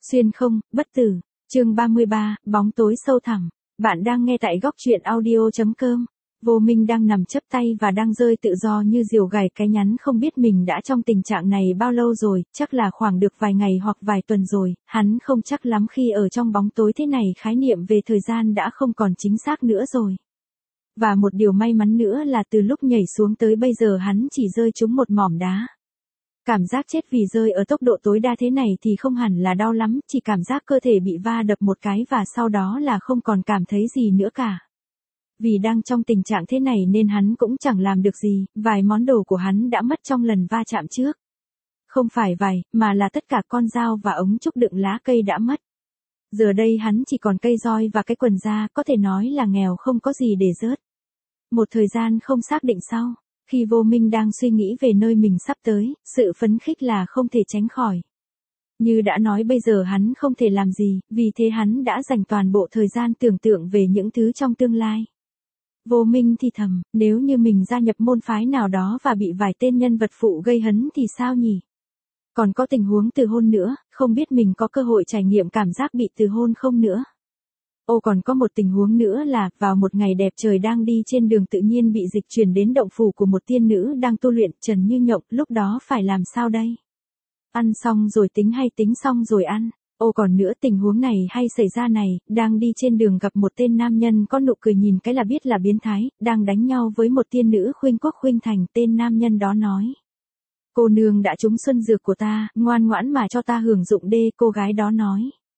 Xuyên không, bất tử. Chương 33, bóng tối sâu thẳm. Bạn đang nghe tại góc truyện audio.com. Vô Minh đang nằm chắp tay và đang rơi tự do như diều gảy cái nhắn, không biết mình đã trong tình trạng này bao lâu rồi, chắc là khoảng được vài ngày hoặc vài tuần rồi, hắn không chắc lắm khi ở trong bóng tối thế này, khái niệm về thời gian đã không còn chính xác nữa rồi. Và một điều may mắn nữa là từ lúc nhảy xuống tới bây giờ hắn chỉ rơi trúng một mỏm đá. Cảm giác chết vì rơi ở tốc độ tối đa thế này thì không hẳn là đau lắm, chỉ cảm giác cơ thể bị va đập một cái và sau đó là không còn cảm thấy gì nữa cả. Vì đang trong tình trạng thế này nên hắn cũng chẳng làm được gì, vài món đồ của hắn đã mất trong lần va chạm trước. Không phải vài, mà là tất cả con dao và ống trúc đựng lá cây đã mất. Giờ đây hắn chỉ còn cây roi và cái quần da, có thể nói là nghèo không có gì để rớt. Một thời gian không xác định sau, khi Vô Minh đang suy nghĩ về nơi mình sắp tới, sự phấn khích là không thể tránh khỏi. Như đã nói bây giờ hắn không thể làm gì, vì thế hắn đã dành toàn bộ thời gian tưởng tượng về những thứ trong tương lai. Vô Minh thì thầm, nếu như mình gia nhập môn phái nào đó và bị vài tên nhân vật phụ gây hấn thì sao nhỉ? Còn có tình huống từ hôn nữa, không biết mình có cơ hội trải nghiệm cảm giác bị từ hôn không nữa. Còn có một tình huống nữa là, vào một ngày đẹp trời đang đi trên đường tự nhiên bị dịch chuyển đến động phủ của một tiên nữ đang tu luyện, trần như nhộng, lúc đó phải làm sao đây? Ăn xong rồi tính hay tính xong rồi ăn? Còn nữa, tình huống này hay xảy ra này, đang đi trên đường gặp một tên nam nhân có nụ cười nhìn cái là biết là biến thái, đang đánh nhau với một tiên nữ khuynh quốc khuynh thành, tên nam nhân đó nói. Cô nương đã trúng xuân dược của ta, ngoan ngoãn mà cho ta hưởng dụng đê, cô gái đó nói.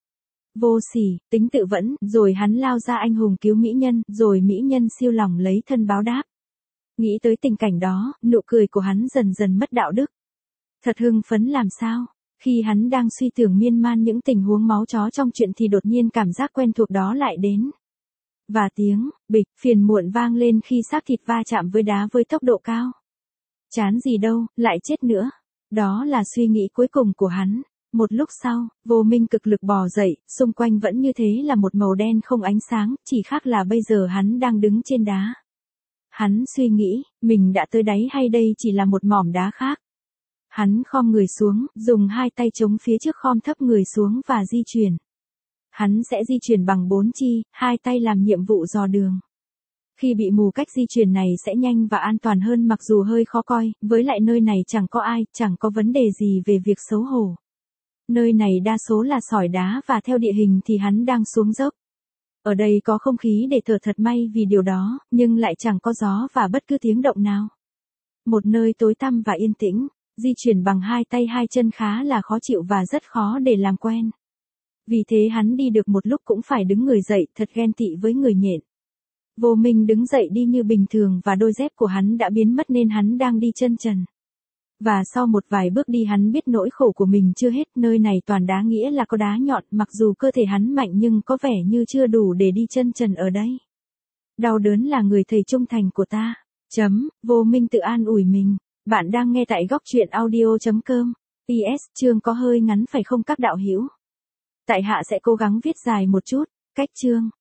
Vô sỉ, tính tự vẫn, rồi hắn lao ra anh hùng cứu mỹ nhân, rồi mỹ nhân siêu lòng lấy thân báo đáp. Nghĩ tới tình cảnh đó, nụ cười của hắn dần dần mất đạo đức. Thật hưng phấn làm sao? Khi hắn đang suy tưởng miên man những tình huống máu chó trong chuyện thì đột nhiên cảm giác quen thuộc đó lại đến. Và tiếng, bịch, phiền muộn vang lên khi xác thịt va chạm với đá với tốc độ cao. Chán gì đâu, lại chết nữa. Đó là suy nghĩ cuối cùng của hắn. Một lúc sau, Vô Minh cực lực bò dậy, xung quanh vẫn như thế là một màu đen không ánh sáng, chỉ khác là bây giờ hắn đang đứng trên đá. Hắn suy nghĩ, mình đã tới đáy hay đây chỉ là một mỏm đá khác. Hắn khom người xuống, dùng hai tay chống phía trước, khom thấp người xuống và di chuyển. Hắn sẽ di chuyển bằng 4 chi, hai tay làm nhiệm vụ dò đường. Khi bị mù, cách di chuyển này sẽ nhanh và an toàn hơn mặc dù hơi khó coi, với lại nơi này chẳng có ai, chẳng có vấn đề gì về việc xấu hổ. Nơi này đa số là sỏi đá và theo địa hình thì hắn đang xuống dốc. Ở đây có không khí để thở, thật may vì điều đó, nhưng lại chẳng có gió và bất cứ tiếng động nào. Một nơi tối tăm và yên tĩnh, di chuyển bằng hai tay hai chân khá là khó chịu và rất khó để làm quen. Vì thế hắn đi được một lúc cũng phải đứng người dậy, thật ghen tị với người nhện. Vô Minh đứng dậy đi như bình thường và đôi dép của hắn đã biến mất nên hắn đang đi chân trần. Và sau một vài bước đi hắn biết nỗi khổ của mình chưa hết, nơi này toàn đá nghĩa là có đá nhọn, mặc dù cơ thể hắn mạnh nhưng có vẻ như chưa đủ để đi chân trần ở đây. Đau đớn là người thầy trung thành của ta. Vô Minh tự an ủi mình. Bạn đang nghe tại góc truyện audio.com. PS, chương có hơi ngắn phải không các đạo hữu? Tại hạ sẽ cố gắng viết dài một chút. Cách chương.